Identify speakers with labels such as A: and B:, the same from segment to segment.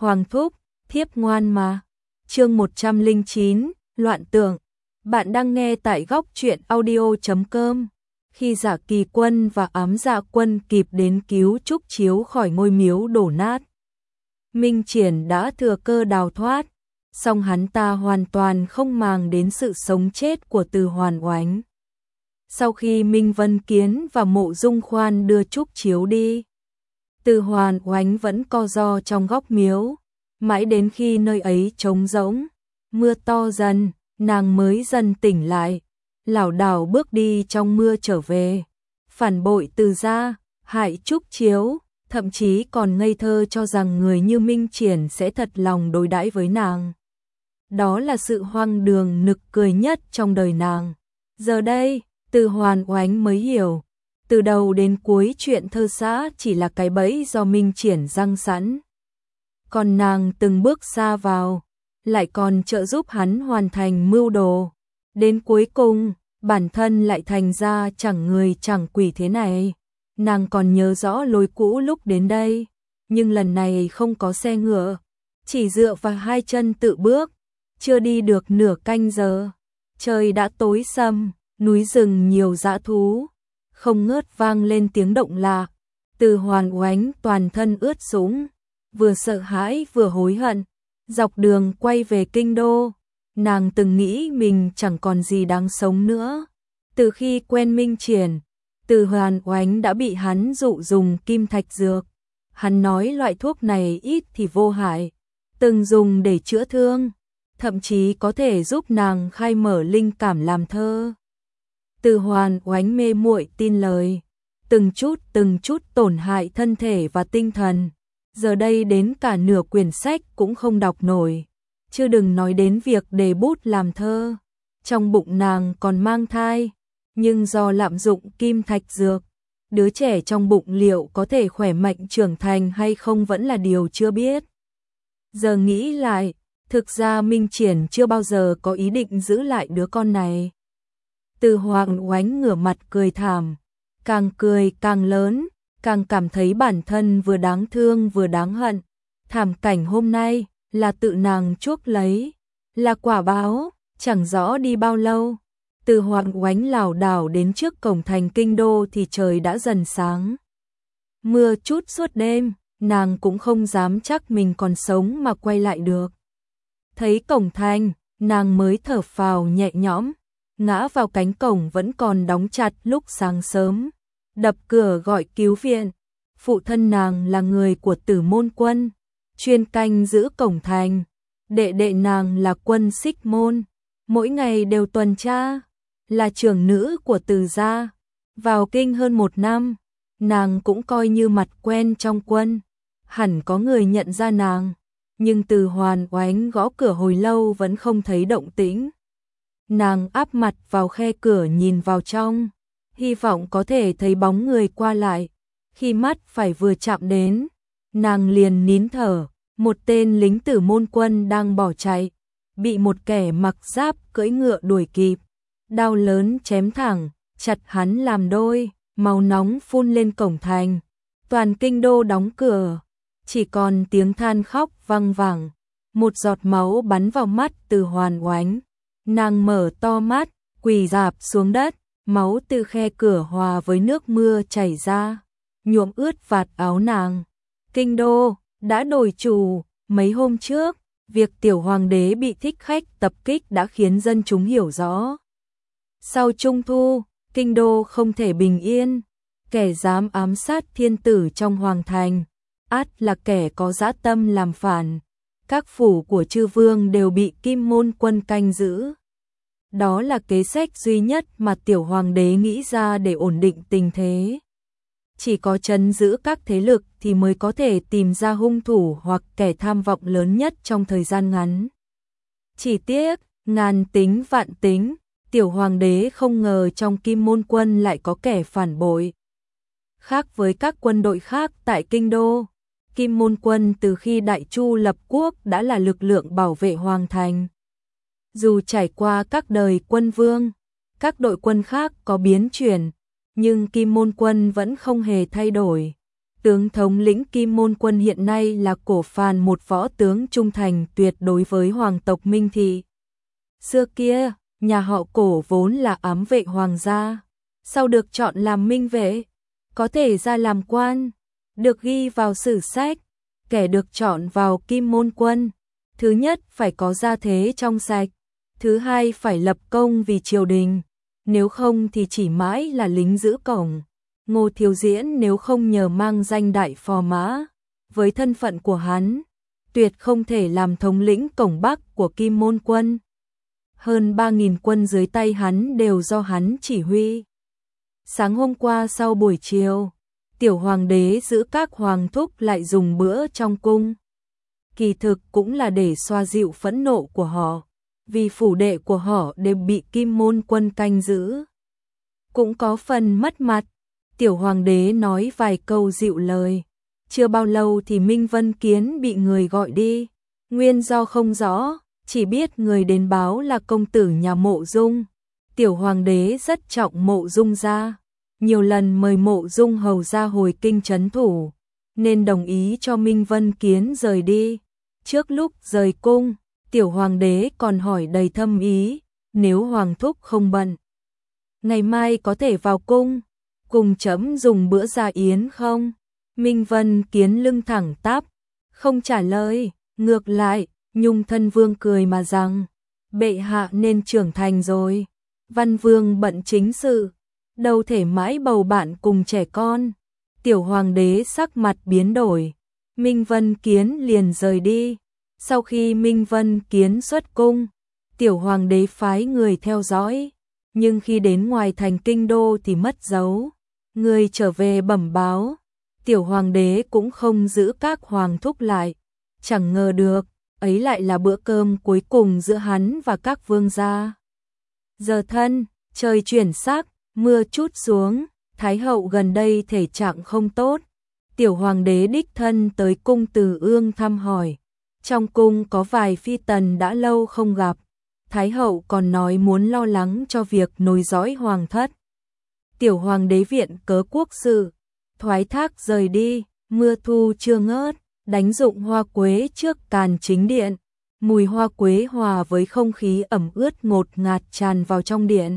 A: Hoàng thúc, thiếp ngoan mà. Chương 109, loạn tượng. Bạn đang nghe tại góc truyện audio.com. Khi Dạ Kỳ Quân và Ám Dạ Quân kịp đến cứu Trúc Chiếu khỏi ngôi miếu đổ nát, Minh Triển đã thừa cơ đào thoát, song hắn ta hoàn toàn không màng đến sự sống chết của Từ Hoàn Oánh. Sau khi Minh Vân Kiến và Mộ Dung Khoan đưa Trúc Chiếu đi, Từ Hoàn Oánh vẫn co ro trong góc miếu, mãi đến khi nơi ấy trống rỗng, mưa to dần, nàng mới dần tỉnh lại, lảo đảo bước đi trong mưa trở về, phản bội Từ gia, hại Trúc Chiếu, thậm chí còn ngây thơ cho rằng người như Minh Triển sẽ thật lòng đối đãi với nàng. Đó là sự hoang đường nực cười nhất trong đời nàng. Giờ đây, Từ Hoàn Oánh mới hiểu, từ đầu đến cuối chuyện thơ xã chỉ là cái bẫy do Minh Triển giăng sẵn. Còn nàng từng bước xa vào, lại còn trợ giúp hắn hoàn thành mưu đồ. Đến cuối cùng, bản thân lại thành ra chẳng người chẳng quỷ thế này. Nàng còn nhớ rõ lối cũ lúc đến đây, nhưng lần này không có xe ngựa, chỉ dựa vào hai chân tự bước, chưa đi được nửa canh giờ. Trời đã tối sầm, núi rừng nhiều dã thú, không ngớt vang lên tiếng động lạ. Từ Hoàn Oánh toàn thân ướt sũng, vừa sợ hãi vừa hối hận. Dọc đường quay về kinh đô, nàng từng nghĩ mình chẳng còn gì đáng sống nữa. Từ khi quen Minh Triển, Từ Hoàn Oánh đã bị hắn dụ dùng kim thạch dược. Hắn nói loại thuốc này ít thì vô hại, từng dùng để chữa thương, thậm chí có thể giúp nàng khai mở linh cảm làm thơ. Từ Hoàn Oánh mê muội tin lời, từng chút tổn hại thân thể và tinh thần. Giờ đây đến cả nửa quyển sách cũng không đọc nổi, chứ đừng nói đến việc đề bút làm thơ. Trong bụng nàng còn mang thai, nhưng do lạm dụng kim thạch dược, đứa trẻ trong bụng liệu có thể khỏe mạnh trưởng thành hay không vẫn là điều chưa biết. Giờ nghĩ lại, thực ra Minh Triển chưa bao giờ có ý định giữ lại đứa con này. Từ Hoàn Oánh ngửa mặt cười thảm, càng cười càng lớn, càng cảm thấy bản thân vừa đáng thương vừa đáng hận. Thảm cảnh hôm nay là tự nàng chuốc lấy, là quả báo, chẳng rõ đi bao lâu. Từ Hoàn Oánh lảo đảo đến trước cổng thành kinh đô thì trời đã dần sáng. Mưa chút suốt đêm, nàng cũng không dám chắc mình còn sống mà quay lại được. Thấy cổng thành, nàng mới thở phào nhẹ nhõm, ngã vào cánh cổng vẫn còn đóng chặt lúc sáng sớm, đập cửa gọi cứu viện. Phụ thân nàng là người của Tử Môn Quân, chuyên canh giữ cổng thành. Đệ đệ nàng là Quân Xích Môn, mỗi ngày đều tuần tra, là trưởng nữ của Từ gia. Vào kinh hơn 1 năm, nàng cũng coi như mặt quen trong quân, hẳn có người nhận ra nàng, nhưng Từ Hoàn Oánh gõ cửa hồi lâu vẫn không thấy động tĩnh. Nàng áp mặt vào khe cửa nhìn vào trong, hy vọng có thể thấy bóng người qua lại. Khi mắt phải vừa chạm đến, nàng liền nín thở. Một tên lính Tử Môn Quân đang bỏ chạy, bị một kẻ mặc giáp cưỡi ngựa đuổi kịp, đao lớn chém thẳng, chặt hắn làm đôi, máu nóng phun lên cổng thành. Toàn kinh đô đóng cửa, chỉ còn tiếng than khóc vang vẳng. Một giọt máu bắn vào mắt Từ Hoàn Oánh, nàng mở to mắt, quỳ rạp xuống đất, máu từ khe cửa hòa với nước mưa chảy ra, nhuộm ướt vạt áo nàng. Kinh đô đã đổi chủ, mấy hôm trước, việc tiểu hoàng đế bị thích khách tập kích đã khiến dân chúng hiểu rõ. Sau Trung thu, kinh đô không thể bình yên, kẻ dám ám sát thiên tử trong hoàng thành, ắt là kẻ có dã tâm làm phản. Các phủ của chư vương đều bị Kim Môn Quân canh giữ. Đó là kế sách duy nhất mà tiểu hoàng đế nghĩ ra để ổn định tình thế. Chỉ có trấn giữ các thế lực thì mới có thể tìm ra hung thủ hoặc kẻ tham vọng lớn nhất trong thời gian ngắn. Chỉ tiếc, ngàn tính vạn tính, tiểu hoàng đế không ngờ trong Kim Môn Quân lại có kẻ phản bội. Khác với các quân đội khác tại kinh đô, Kim Môn Quân từ khi Đại Chu lập quốc đã là lực lượng bảo vệ hoàng thành. Dù trải qua các đời quân vương, các đội quân khác có biến chuyển, nhưng Kim Môn Quân vẫn không hề thay đổi. Tướng thống lĩnh Kim Môn Quân hiện nay là Cổ Phàn, một võ tướng trung thành tuyệt đối với hoàng tộc Minh Thị. Xưa kia, nhà họ Cổ vốn là ám vệ hoàng gia, sau được chọn làm minh vệ, có thể ra làm quan, được ghi vào sử sách. Kẻ được chọn vào Kim Môn Quân, thứ nhất phải có gia thế trong sạch, thứ hai phải lập công vì triều đình, nếu không thì chỉ mãi là lính giữ cổng. Ngô Thiếu Diễn nếu không nhờ mang danh đại phò mã, với thân phận của hắn, tuyệt không thể làm thống lĩnh cổng Bắc của Kim Môn Quân. Hơn 3.000 quân dưới tay hắn đều do hắn chỉ huy. Sáng hôm qua sau buổi chiều, tiểu hoàng đế giữ các hoàng thúc lại dùng bữa trong cung. Kỳ thực cũng là để xoa dịu phẫn nộ của họ, vì phủ đệ của họ đều bị Kim Môn Quân canh giữ. Cũng có phần mất mặt, tiểu hoàng đế nói vài câu dịu lời. Chưa bao lâu thì Minh Vân Kiến bị người gọi đi, nguyên do không rõ, chỉ biết người đến báo là công tử nhà Mộ Dung. Tiểu hoàng đế rất trọng Mộ Dung gia, nhiều lần mời Mộ Dung hầu ra hồi kinh trấn thủ, nên đồng ý cho Minh Vân Kiến rời đi. Trước lúc rời cung, tiểu hoàng đế còn hỏi đầy thâm ý, nếu hoàng thúc không bận, ngày mai có thể vào cung, cùng chấm dùng bữa gia yến không? Minh Vân Kiến lưng thẳng tắp, không trả lời, ngược lại, Nhung Thân Vương cười mà rằng, bệ hạ nên trưởng thành rồi, Văn Vương bận chính sự, đâu thể mãi bầu bạn cùng trẻ con. Tiểu hoàng đế sắc mặt biến đổi, Minh Vân Kiến liền rời đi. Sau khi Minh Vân Kiến xuất cung, tiểu hoàng đế phái người theo dõi, nhưng khi đến ngoài thành kinh đô thì mất dấu. Người trở về bẩm báo, tiểu hoàng đế cũng không giữ các hoàng thúc lại, chẳng ngờ được, ấy lại là bữa cơm cuối cùng giữa hắn và các vương gia. Giờ thân, trời chuyển sắc, mưa chút xuống, Thái hậu gần đây thể trạng không tốt, tiểu hoàng đế đích thân tới cung Từ Ương thăm hỏi. Trong cung có vài phi tần đã lâu không gặp, Thái hậu còn nói muốn lo lắng cho việc nối dõi hoàng thất. Tiểu hoàng đế viện cớ quốc sự, thoái thác rời đi, mưa thu chưa ngớt, đánh rụng hoa quế trước càn chính điện. Mùi hoa quế hòa với không khí ẩm ướt ngột ngạt tràn vào trong điện.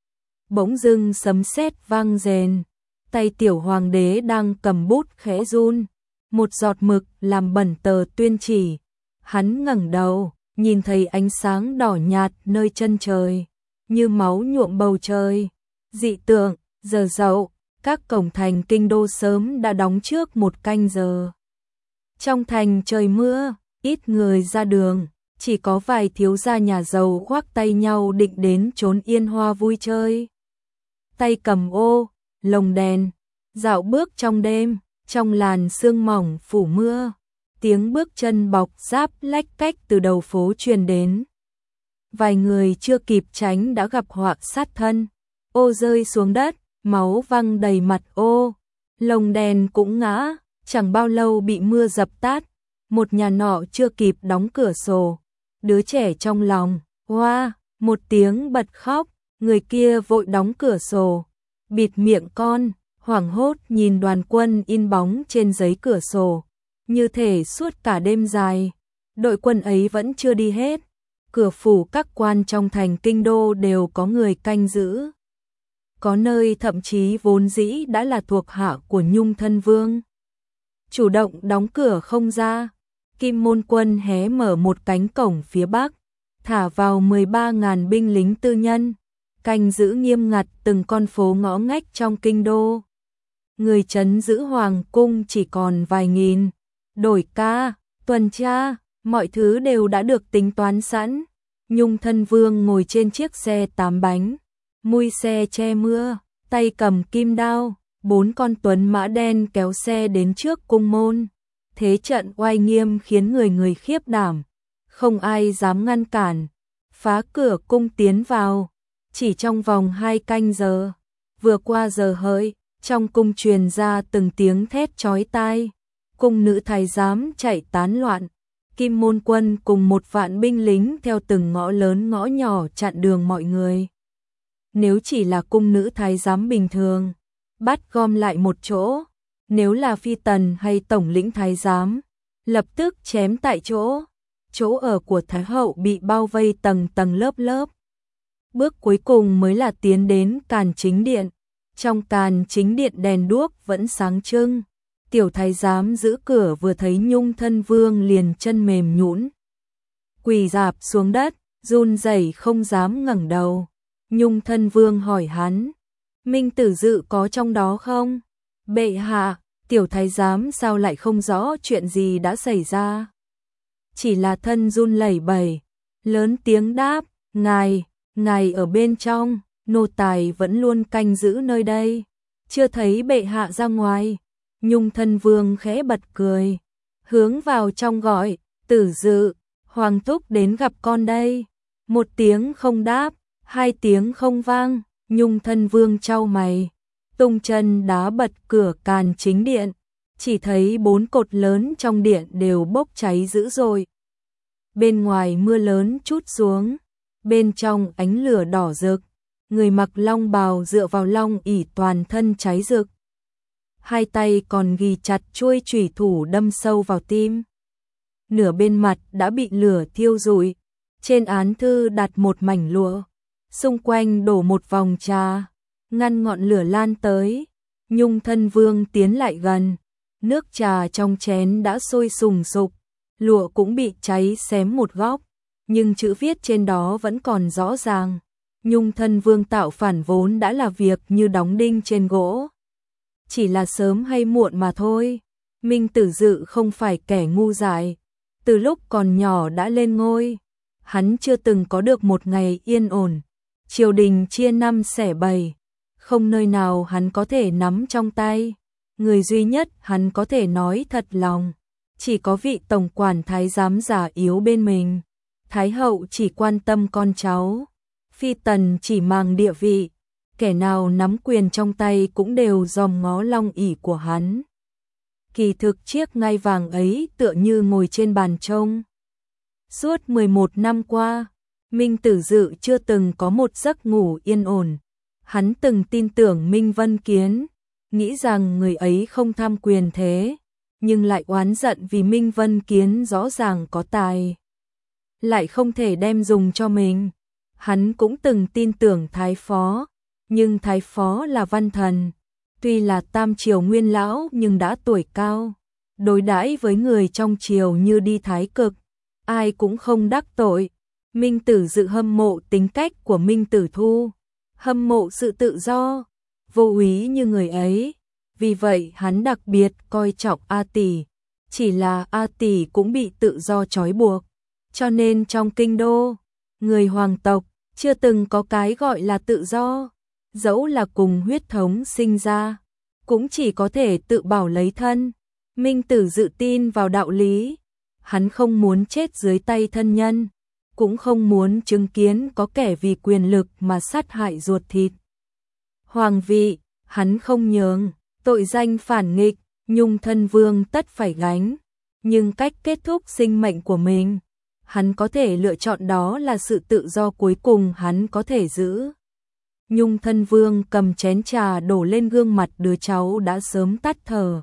A: Bỗng dưng sấm sét vang rền, tay tiểu hoàng đế đang cầm bút khẽ run, một giọt mực làm bẩn tờ tuyên chỉ. Hắn ngẩng đầu, nhìn thấy ánh sáng đỏ nhạt nơi chân trời, như máu nhuộm bầu trời. Dị tượng, giờ dậu, các cổng thành kinh đô sớm đã đóng trước một canh giờ. Trong thành trời mưa, ít người ra đường, chỉ có vài thiếu gia nhà giàu khoác tay nhau định đến chốn yên hoa vui chơi. Tay cầm ô, lồng đèn, dạo bước trong đêm, trong làn sương mỏng phủ mưa. Tiếng bước chân bọc giáp lách cách từ đầu phố truyền đến. Vài người chưa kịp tránh đã gặp họa sát thân. Ô rơi xuống đất, máu văng đầy mặt ô. Lồng đèn cũng ngã, chẳng bao lâu bị mưa dập tắt. Một nhà nọ chưa kịp đóng cửa sổ. Đứa trẻ trong lòng, hoa, một tiếng bật khóc. Người kia vội đóng cửa sổ, bịt miệng con, hoảng hốt nhìn đoàn quân in bóng trên giấy cửa sổ. Như thể suốt cả đêm dài, đội quân ấy vẫn chưa đi hết. Cửa phủ các quan trong thành kinh đô đều có người canh giữ. Có nơi thậm chí vốn dĩ đã là thuộc hạ của Nhung Thân Vương, chủ động đóng cửa không ra. Kim Môn Quân hé mở một cánh cổng phía bắc, thả vào 13.000 binh lính tư nhân, canh giữ nghiêm ngặt từng con phố ngõ ngách trong kinh đô. Người trấn giữ hoàng cung chỉ còn vài nghìn. Đổi ca, tuần tra, mọi thứ đều đã được tính toán sẵn. Nhung Thân Vương ngồi trên chiếc xe 8 bánh, mui xe che mưa, tay cầm kim đao, 4 con tuấn mã đen kéo xe đến trước cung môn. Thế trận oai nghiêm khiến người người khiếp đảm, không ai dám ngăn cản. Phá cửa cung tiến vào, chỉ trong vòng 2 canh giờ. Vừa qua giờ hợi, trong cung truyền ra từng tiếng thét chói tai. Cung nữ thái giám chạy tán loạn, Kim Môn Quân cùng 1 vạn binh lính theo từng ngõ lớn ngõ nhỏ chặn đường mọi người. Nếu chỉ là cung nữ thái giám bình thường, bắt gom lại một chỗ, nếu là phi tần hay tổng lĩnh thái giám, lập tức chém tại chỗ. Chỗ ở của Thái hậu bị bao vây tầng tầng lớp lớp. Bước cuối cùng mới là tiến đến Càn Chính Điện. Trong Càn Chính Điện đèn đuốc vẫn sáng trưng. Tiểu thái giám giữ cửa vừa thấy Nhung Thân Vương liền chân mềm nhũn, quỳ rạp xuống đất, run rẩy không dám ngẩng đầu. Nhung Thân Vương hỏi hắn, Minh Tử Dự có trong đó không? Bệ hạ, tiểu thái giám sao lại không rõ chuyện gì đã xảy ra? Chỉ là thân run lẩy bẩy, lớn tiếng đáp, ngài ở bên trong, nô tài vẫn luôn canh giữ nơi đây, chưa thấy bệ hạ ra ngoài. Nhung Thân Vương khẽ bật cười, hướng vào trong gọi, Tử Dự, Hoàng thúc đến gặp con đây. Một tiếng không đáp, hai tiếng không vang, Nhung Thân Vương chau mày, tung chân đá bật cửa Càn Chính Điện, chỉ thấy 4 cột lớn trong điện đều bốc cháy dữ dội. Bên ngoài mưa lớn trút xuống, bên trong ánh lửa đỏ rực, người mặc long bào dựa vào long ỷ toàn thân cháy rực. Hai tay còn ghi chặt chuôi chủy thủ đâm sâu vào tim. Nửa bên mặt đã bị lửa thiêu rụi, trên án thư đặt một mảnh lụa, xung quanh đổ một vòng trà, ngăn ngọn lửa lan tới. Nhung Thân Vương tiến lại gần, nước trà trong chén đã sôi sùng sục, lụa cũng bị cháy xém một góc, nhưng chữ viết trên đó vẫn còn rõ ràng. Nhung Thân Vương tạo phản vốn đã là việc như đóng đinh trên gỗ, chỉ là sớm hay muộn mà thôi. Minh Tử Dự không phải kẻ ngu dại, từ lúc còn nhỏ đã lên ngôi, hắn chưa từng có được một ngày yên ổn. Triều đình chia năm xẻ bảy, không nơi nào hắn có thể nắm trong tay. Người duy nhất hắn có thể nói thật lòng, chỉ có vị tổng quản thái giám già yếu bên mình. Thái hậu chỉ quan tâm con cháu, phi tần chỉ mang địa vị, kẻ nào nắm quyền trong tay cũng đều dòm ngó long ỷ của hắn. Kỳ thực chiếc ngai vàng ấy tựa như ngồi trên bàn trông. Suốt 11 năm qua, Minh Tử Dự chưa từng có một giấc ngủ yên ổn. Hắn từng tin tưởng Minh Vân Kiến, nghĩ rằng người ấy không tham quyền thế, nhưng lại oán giận vì Minh Vân Kiến rõ ràng có tài, lại không thể đem dùng cho mình. Hắn cũng từng tin tưởng Thái Phó, nhưng Thái Phó là văn thần, tuy là tam triều nguyên lão nhưng đã tuổi cao, đối đãi với người trong triều như đi thái cực, ai cũng không đắc tội. Minh Tử Dự hâm mộ tính cách của Minh Tử Thu, hâm mộ sự tự do, vô úy như người ấy, vì vậy hắn đặc biệt coi trọng A Tỷ, chỉ là A Tỷ cũng bị tự do trói buộc, cho nên trong kinh đô, người hoàng tộc chưa từng có cái gọi là tự do, dẫu là cùng huyết thống sinh ra, cũng chỉ có thể tự bảo lấy thân. Minh Tử Dự tin vào đạo lý, hắn không muốn chết dưới tay thân nhân, cũng không muốn chứng kiến có kẻ vì quyền lực mà sát hại ruột thịt. Hoàng vị, hắn không nhường, tội danh phản nghịch, Nhung Thân Vương tất phải gánh, nhưng cách kết thúc sinh mệnh của mình, hắn có thể lựa chọn, đó là sự tự do cuối cùng hắn có thể giữ. Nhung Thân Vương cầm chén trà đổ lên gương mặt đứa cháu đã sớm tắt thở,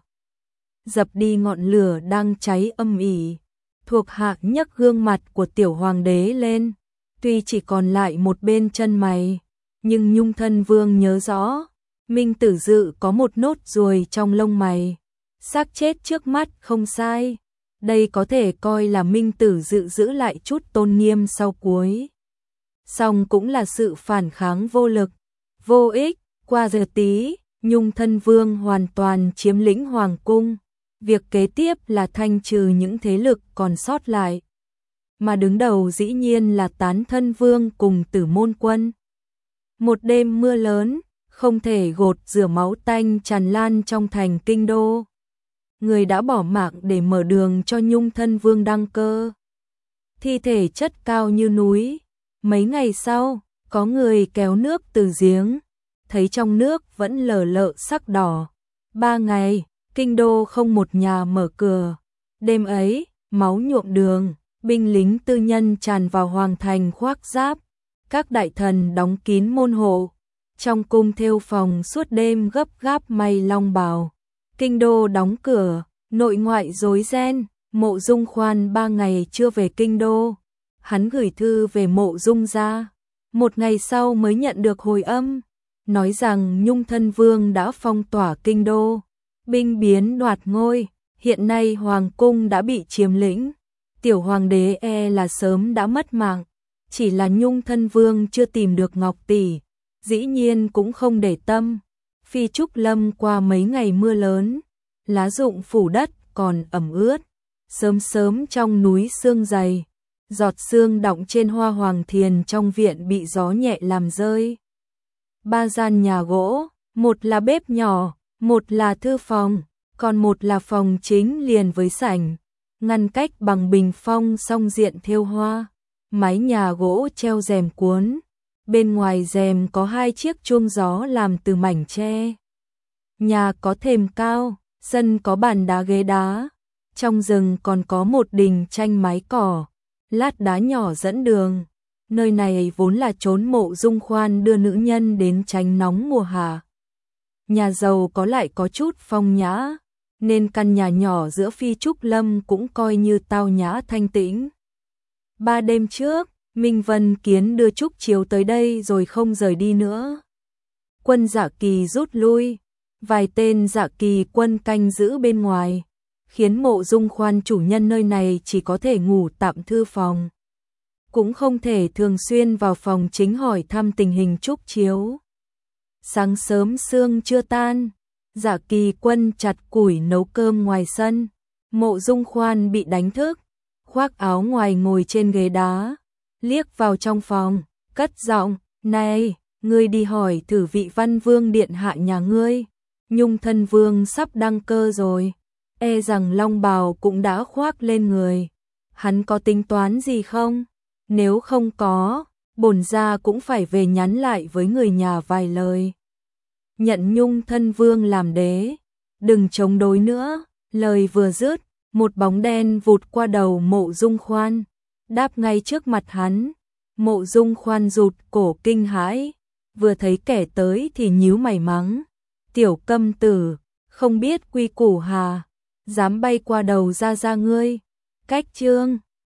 A: dập đi ngọn lửa đang cháy âm ỉ. Thuộc hạ nhấc gương mặt của tiểu hoàng đế lên, tuy chỉ còn lại một bên chân mày, nhưng Nhung Thân Vương nhớ rõ, Minh Tử Dự có một nốt ruồi trong lông mày, xác chết trước mắt không sai, đây có thể coi là Minh Tử Dự giữ lại chút tôn nghiêm sau cuối. Song cũng là sự phản kháng vô lực, vô ích. Qua giờ tí, Nhung Thân Vương hoàn toàn chiếm lĩnh hoàng cung. Việc kế tiếp là thanh trừ những thế lực còn sót lại, mà đứng đầu dĩ nhiên là Tán Thân Vương cùng Tử Môn Quân. Một đêm mưa lớn, không thể gột rửa máu tanh tràn lan trong thành kinh đô. Người đã bỏ mạng để mở đường cho Nhung Thân Vương đăng cơ. Thi thể chất cao như núi. Mấy ngày sau, có người kéo nước từ giếng, thấy trong nước vẫn lờ lợ sắc đỏ. 3 ngày, kinh đô không một nhà mở cửa. Đêm ấy, máu nhuộm đường, binh lính tư nhân tràn vào hoàng thành khoác giáp, các đại thần đóng kín môn hộ, trong cung thêu phòng suốt đêm gấp gáp may long bào, Kinh đô đóng cửa, nội ngoại rối ren, Mộ Dung Khoan 3 ngày chưa về kinh đô. Hắn gửi thư về Mộ Dung gia, một ngày sau mới nhận được hồi âm, nói rằng Nhung Thân Vương đã phong tỏa kinh đô, binh biến đoạt ngôi, hiện nay hoàng cung đã bị chiếm lĩnh, tiểu hoàng đế là sớm đã mất mạng, chỉ là Nhung Thân Vương chưa tìm được Ngọc tỷ, dĩ nhiên cũng không để tâm. Phi Trúc Lâm qua mấy ngày mưa lớn, lá rụng phủ đất còn ẩm ướt, sớm sớm trong núi sương dày, giọt sương đọng trên hoa hoàng thiền trong viện bị gió nhẹ làm rơi. 3 gian nhà gỗ, một là bếp nhỏ, một là thư phòng, còn một là phòng chính liền với sảnh, ngăn cách bằng bình phong song diện thêu hoa, mái nhà gỗ treo rèm cuốn, bên ngoài rèm có 2 chiếc chuông gió làm từ mảnh tre. Nhà có thềm cao, sân có bàn đá ghế đá, trong rừng còn có một đình tranh mái cỏ, lát đá nhỏ dẫn đường. Nơi này vốn là chốn Mộ Dung Khoan đưa nữ nhân đến tránh nóng mùa hạ. Nhà giàu có lại có chút phong nhã, nên căn nhà nhỏ giữa Phi Trúc Lâm cũng coi như tao nhã thanh tĩnh. 3 đêm trước, Minh Vân Kiến đưa Trúc Chiếu tới đây rồi không rời đi nữa. Quân Dạ Kỳ rút lui, vài tên Dạ Kỳ quân canh giữ bên ngoài, khiến Mộ Dung Khoan chủ nhân nơi này chỉ có thể ngủ tạm thư phòng, cũng không thể thường xuyên vào phòng chính hỏi thăm tình hình Trúc Chiếu. Sáng sớm sương chưa tan, Dạ Kỳ quân chặt củi nấu cơm ngoài sân, Mộ Dung Khoan bị đánh thức, khoác áo ngoài ngồi trên ghế đá, liếc vào trong phòng, cất giọng, "Này, ngươi đi hỏi thử vị Văn Vương điện hạ nhà ngươi, Nhung Thân Vương sắp đăng cơ rồi, e rằng long bào cũng đã khoác lên người, hắn có tính toán gì không? Nếu không có, bổn gia cũng phải về nhắn lại với người nhà vài lời. Nhận Nhung Thân Vương làm đế, đừng chống đối nữa." Lời vừa dứt, một bóng đen vụt qua đầu Mộ Dung Khoan, đáp ngay trước mặt hắn. Mộ Dung Khoan rụt cổ kinh hãi, vừa thấy kẻ tới thì nhíu mày mắng, "Tiểu câm tử, không biết quy củ hà, dám bay qua đầu gia gia ngươi." Cách chương